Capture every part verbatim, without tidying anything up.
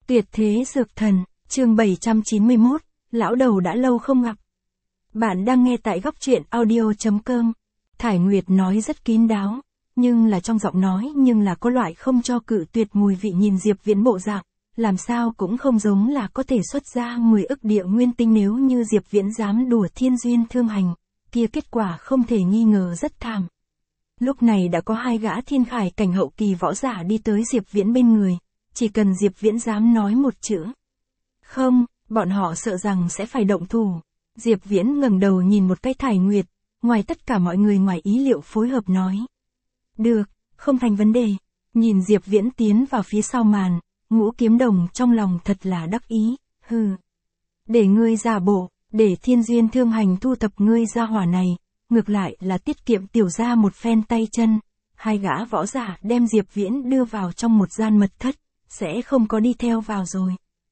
Tuyệt thế dược thần, chương bảy trăm chín mươi mốt, lão đầu đã lâu không gặp. Bạn đang nghe tại góc truyện audio chấm com. Thải Nguyệt nói rất kín đáo, nhưng là trong giọng nói nhưng là có loại không cho cự tuyệt mùi vị. Nhìn Diệp Viễn bộ dạng, làm sao cũng không giống là có thể xuất ra mười ức địa nguyên tinh. Nếu như Diệp Viễn dám đùa Thiên Duyên Thương Hành, kia kết quả không thể nghi ngờ rất thảm. Lúc này đã có hai gã thiên khải cảnh hậu kỳ võ giả đi tới Diệp Viễn bên người, chỉ cần Diệp Viễn dám nói một chữ không, bọn họ sợ rằng sẽ phải động thủ. Diệp Viễn ngẩng đầu nhìn một cái Thải Nguyệt, ngoài tất cả mọi người ngoài ý liệu phối hợp nói. Được, không thành vấn đề. Nhìn Diệp Viễn tiến vào phía sau màn, Ngũ Kiếm Đồng trong lòng thật là đắc ý, hừ. Để ngươi giả bộ, để Thiên Duyên Thương Hành thu thập ngươi ra hỏa này, ngược lại là tiết kiệm tiểu gia một phen tay chân. Hai gã võ giả đem Diệp Viễn đưa vào trong một gian mật thất, sẽ không có đi theo vào rồi.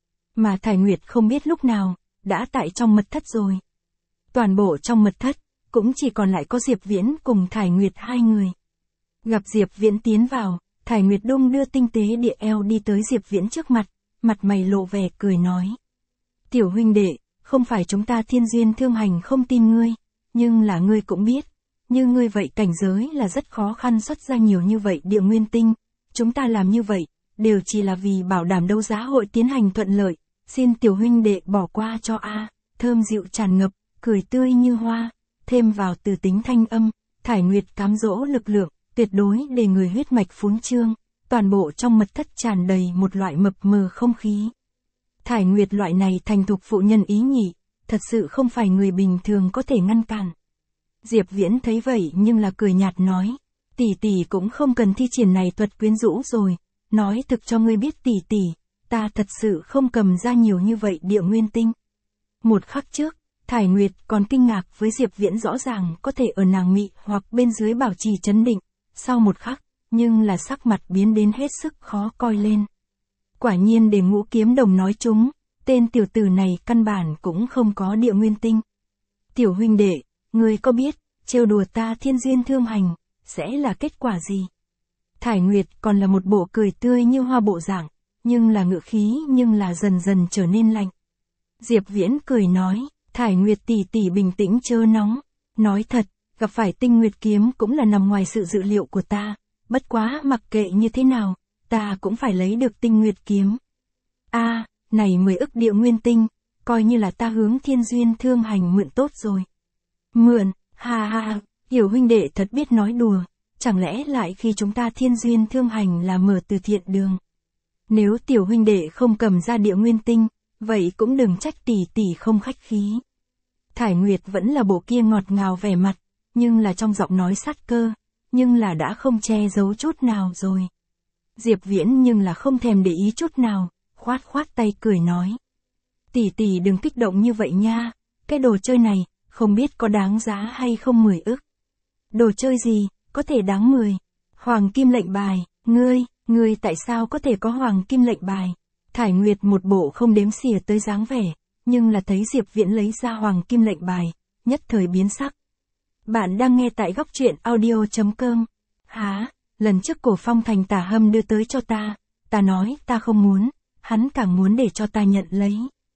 Mà Thải Nguyệt không biết lúc nào, đã tại trong mật thất rồi. Toàn bộ trong mật thất, cũng chỉ còn lại có Diệp Viễn cùng Thải Nguyệt hai người. Gặp Diệp Viễn tiến vào, Thải Nguyệt đung đưa tinh tế địa eo đi tới Diệp Viễn trước mặt, mặt mày lộ vẻ cười nói. Tiểu huynh đệ, không phải chúng ta Thiên Duyên Thương Hành không tin ngươi, nhưng là ngươi cũng biết, như ngươi vậy cảnh giới là rất khó khăn xuất ra nhiều như vậy địa nguyên tinh. Chúng ta làm như vậy, đều chỉ là vì bảo đảm đấu giá hội tiến hành thuận lợi, xin tiểu huynh đệ bỏ qua cho a. Thơm dịu tràn ngập, cười tươi như hoa, thêm vào từ tính thanh âm, Thải Nguyệt cám dỗ lực lượng, tuyệt đối để người huyết mạch phún trương, toàn bộ trong mật thất tràn đầy một loại mập mờ không khí. Thải Nguyệt loại này thành thục phụ nhân ý nhị, thật sự không phải người bình thường có thể ngăn cản. Diệp Viễn thấy vậy nhưng là cười nhạt nói, tỷ tỷ cũng không cần thi triển này thuật quyến rũ rồi, nói thực cho ngươi biết tỷ tỷ, ta thật sự không cầm ra nhiều như vậy địa nguyên tinh. Một khắc trước, Thải Nguyệt còn kinh ngạc với Diệp Viễn rõ ràng có thể ở nàng mị hoặc bên dưới bảo trì trấn định, sau một khắc, nhưng là sắc mặt biến đến hết sức khó coi lên. Quả nhiên để Ngũ Kiếm Đồng nói chúng, tên tiểu tử này căn bản cũng không có địa nguyên tinh. Tiểu huynh đệ, ngươi có biết, trêu đùa ta Thiên Duyên Thương Hành, sẽ là kết quả gì? Thải Nguyệt còn là một bộ cười tươi như hoa bộ dạng, nhưng là ngữ khí nhưng là dần dần trở nên lạnh. Diệp Viễn cười nói, Thải Nguyệt tỷ tỷ bình tĩnh chớ nóng, nói thật, gặp phải Tinh Nguyệt kiếm cũng là nằm ngoài sự dự liệu của ta, bất quá mặc kệ như thế nào, ta cũng phải lấy được Tinh Nguyệt kiếm. A, à, này mười ức địa nguyên tinh, coi như là ta hướng Thiên Duyên Thương Hành mượn tốt rồi. Mượn, ha ha, hiểu huynh đệ thật biết nói đùa, chẳng lẽ lại khi chúng ta Thiên Duyên Thương Hành là mở từ thiện đường. Nếu tiểu huynh đệ không cầm ra địa nguyên tinh, vậy cũng đừng trách tỷ tỷ không khách khí. Thải Nguyệt vẫn là bộ kia ngọt ngào vẻ mặt, nhưng là trong giọng nói sát cơ, nhưng là đã không che giấu chút nào rồi. Diệp Viễn nhưng là không thèm để ý chút nào, khoát khoát tay cười nói. Tỷ tỷ đừng kích động như vậy nha, cái đồ chơi này, không biết có đáng giá hay không mười ức. Đồ chơi gì, có thể đáng mười. Hoàng kim lệnh bài, ngươi, ngươi tại sao có thể có hoàng kim lệnh bài? Thải Nguyệt một bộ không đếm xỉa tới dáng vẻ, nhưng là thấy Diệp Viễn lấy ra hoàng kim lệnh bài, nhất thời biến sắc. Bạn đang nghe tại góc truyện audio chấm com. Hả, lần trước Cổ Phong Thành Tả Hâm đưa tới cho ta, ta nói ta không muốn, hắn càng muốn để cho ta nhận lấy.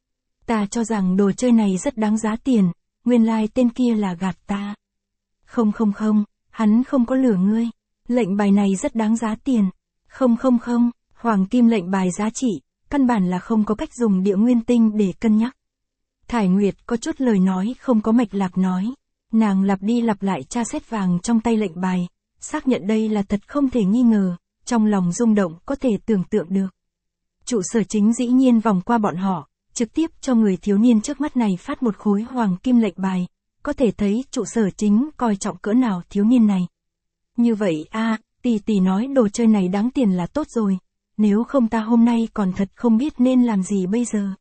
Ta cho rằng đồ chơi này rất đáng giá tiền, nguyên lai like tên kia là gạt ta. Không không không, hắn không có lừa ngươi, lệnh bài này rất đáng giá tiền. Không không không, hoàng kim lệnh bài giá trị, căn bản là không có cách dùng địa nguyên tinh để cân nhắc. Thải Nguyệt có chút lời nói không có mạch lạc nói, nàng lặp đi lặp lại tra xét vàng trong tay lệnh bài, xác nhận đây là thật không thể nghi ngờ, trong lòng rung động có thể tưởng tượng được. Trụ sở chính dĩ nhiên vòng qua bọn họ, trực tiếp cho người thiếu niên trước mắt này phát một khối hoàng kim lệnh bài, có thể thấy trụ sở chính coi trọng cỡ nào thiếu niên này. Như vậy a, à, tỷ tỷ nói đồ chơi này đáng tiền là tốt rồi, nếu không ta hôm nay còn thật không biết nên làm gì bây giờ.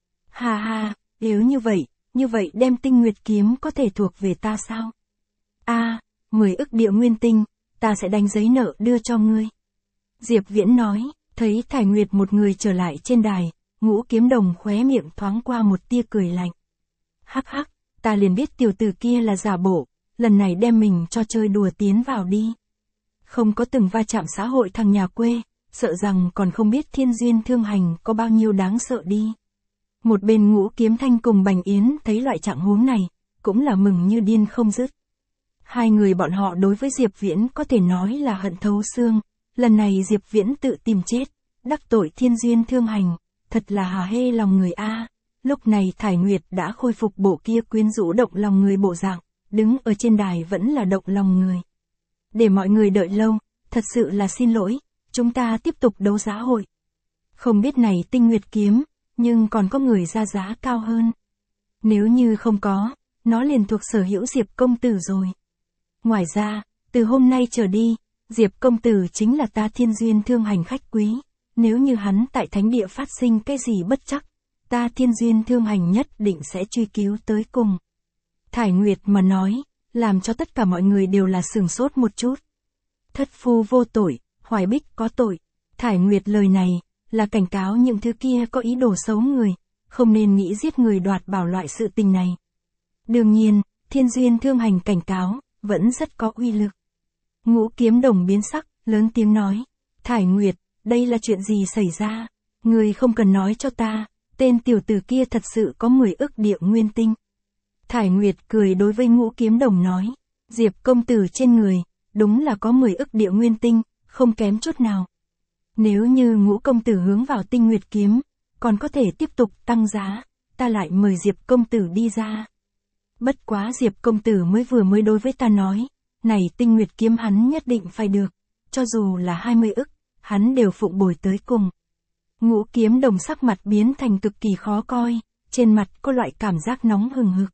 Ha ha, nếu như vậy, như vậy đem Tinh Nguyệt kiếm có thể thuộc về ta sao? A, à, mười ức địa nguyên tinh, ta sẽ đánh giấy nợ đưa cho ngươi. Diệp Viễn nói, thấy Thải Nguyệt một người trở lại trên đài, Ngũ Kiếm Đồng khóe miệng thoáng qua một tia cười lạnh. Hắc hắc, ta liền biết tiểu tử kia là giả bộ, lần này đem mình cho chơi đùa tiến vào đi. Không có từng va chạm xã hội thằng nhà quê, sợ rằng còn không biết thiên duyên thương hành có bao nhiêu đáng sợ đi. Một bên Ngũ Kiếm Thanh cùng Bành Yến thấy loại trạng huống này, cũng là mừng như điên không dứt. Hai người bọn họ đối với Diệp Viễn có thể nói là hận thấu xương, lần này Diệp Viễn tự tìm chết, đắc tội thiên duyên thương hành, thật là hà hê lòng người a. Lúc này Thải Nguyệt đã khôi phục bộ kia quyến rũ động lòng người bộ dạng, đứng ở trên đài vẫn là động lòng người. Để mọi người đợi lâu, thật sự là xin lỗi, chúng ta tiếp tục đấu giá hội. Không biết này Tinh Nguyệt kiếm, nhưng còn có người ra giá cao hơn. Nếu như không có, nó liền thuộc sở hữu Diệp công tử rồi. Ngoài ra, từ hôm nay trở đi, Diệp công tử chính là ta thiên duyên thương hành khách quý. Nếu như hắn tại thánh địa phát sinh cái gì bất trắc, ta thiên duyên thương hành nhất định sẽ truy cứu tới cùng. Thải Nguyệt mà nói, làm cho tất cả mọi người đều là sửng sốt một chút. Thất phu vô tội, Hoài Bích có tội. Thải Nguyệt lời này, là cảnh cáo những thứ kia có ý đồ xấu người, không nên nghĩ giết người đoạt bảo loại sự tình này. Đương nhiên, thiên duyên thương hành cảnh cáo, vẫn rất có uy lực. Ngũ Kiếm Đồng biến sắc, lớn tiếng nói, Thải Nguyệt, đây là chuyện gì xảy ra? Người không cần nói cho ta, tên tiểu tử kia thật sự có mười ức địa nguyên tinh. Thải Nguyệt cười đối với Ngũ Kiếm Đồng nói, Diệp công tử trên người, đúng là có mười ức địa nguyên tinh, không kém chút nào. Nếu như Ngũ công tử hướng vào Tinh Nguyệt kiếm, còn có thể tiếp tục tăng giá, ta lại mời Diệp công tử đi ra. Bất quá Diệp công tử mới vừa mới đối với ta nói, này Tinh Nguyệt kiếm hắn nhất định phải được, cho dù là hai mươi ức, hắn đều phụng bồi tới cùng. Ngũ Kiếm Đồng sắc mặt biến thành cực kỳ khó coi, trên mặt có loại cảm giác nóng hừng hực.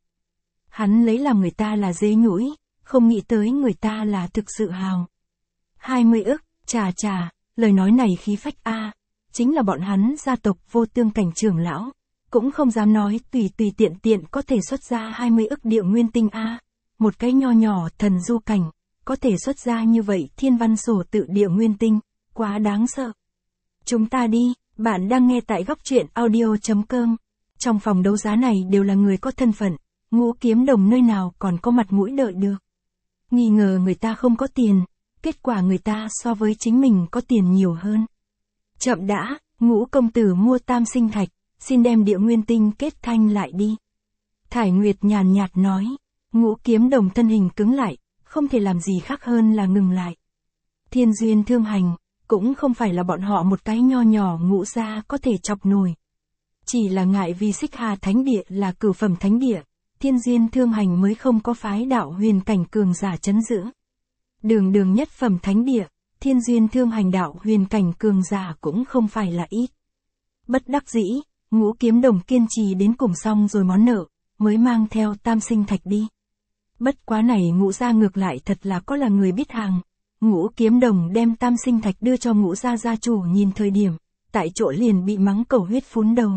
Hắn lấy làm người ta là dế nhũi, không nghĩ tới người ta là thực sự hào. hai mươi ức, chà chà, lời nói này khí phách a, chính là bọn hắn gia tộc Vô Tương cảnh trưởng lão, cũng không dám nói tùy tùy tiện tiện có thể xuất ra hai mươi ức địa nguyên tinh a. Một cái nho nhỏ thần du cảnh, có thể xuất ra như vậy thiên văn sổ tự địa nguyên tinh, quá đáng sợ. Chúng ta đi, bạn đang nghe tại góc truyện audio chấm com. Trong phòng đấu giá này đều là người có thân phận, Ngũ Kiếm Đồng nơi nào còn có mặt mũi đợi được. Nghi ngờ người ta không có tiền, kết quả người ta so với chính mình có tiền nhiều hơn. Chậm đã, Ngũ công tử mua tam sinh thạch, xin đem địa nguyên tinh kết thanh lại đi. Thải Nguyệt nhàn nhạt nói, Ngũ Kiếm Đồng thân hình cứng lại, không thể làm gì khác hơn là ngừng lại. Thiên duyên thương hành, cũng không phải là bọn họ một cái nho nhỏ Ngũ gia có thể chọc nổi. Chỉ là ngại vì Xích Hà Thánh Địa là cửu phẩm thánh địa, thiên duyên thương hành mới không có phái đạo huyền cảnh cường giả trấn giữ. Đường đường nhất phẩm thánh địa, thiên duyên thương hành đạo huyền cảnh cường giả cũng không phải là ít. Bất đắc dĩ, Ngũ Kiếm Đồng kiên trì đến cùng xong rồi món nợ, mới mang theo tam sinh thạch đi. Bất quá này Ngũ gia ngược lại thật là có là người biết hàng. Ngũ Kiếm Đồng đem tam sinh thạch đưa cho Ngũ gia gia chủ nhìn thời điểm, tại chỗ liền bị mắng cầu huyết phun đầu.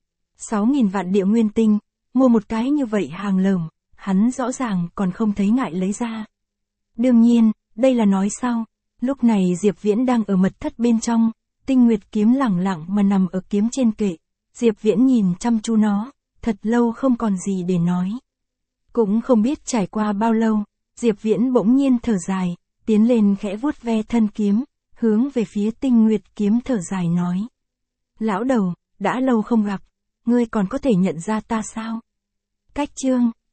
Sáu nghìn vạn địa nguyên tinh, mua một cái như vậy hàng lởm, hắn rõ ràng còn không thấy ngại lấy ra. Đương nhiên, đây là nói sau, lúc này Diệp Viễn đang ở mật thất bên trong, Tinh Nguyệt kiếm lẳng lặng mà nằm ở kiếm trên kệ. Diệp Viễn nhìn chăm chú nó, thật lâu không còn gì để nói. Cũng không biết trải qua bao lâu, Diệp Viễn bỗng nhiên thở dài, tiến lên khẽ vuốt ve thân kiếm, hướng về phía Tinh Nguyệt kiếm thở dài nói. Lão đầu, đã lâu không gặp, ngươi còn có thể nhận ra ta sao? Cách chương,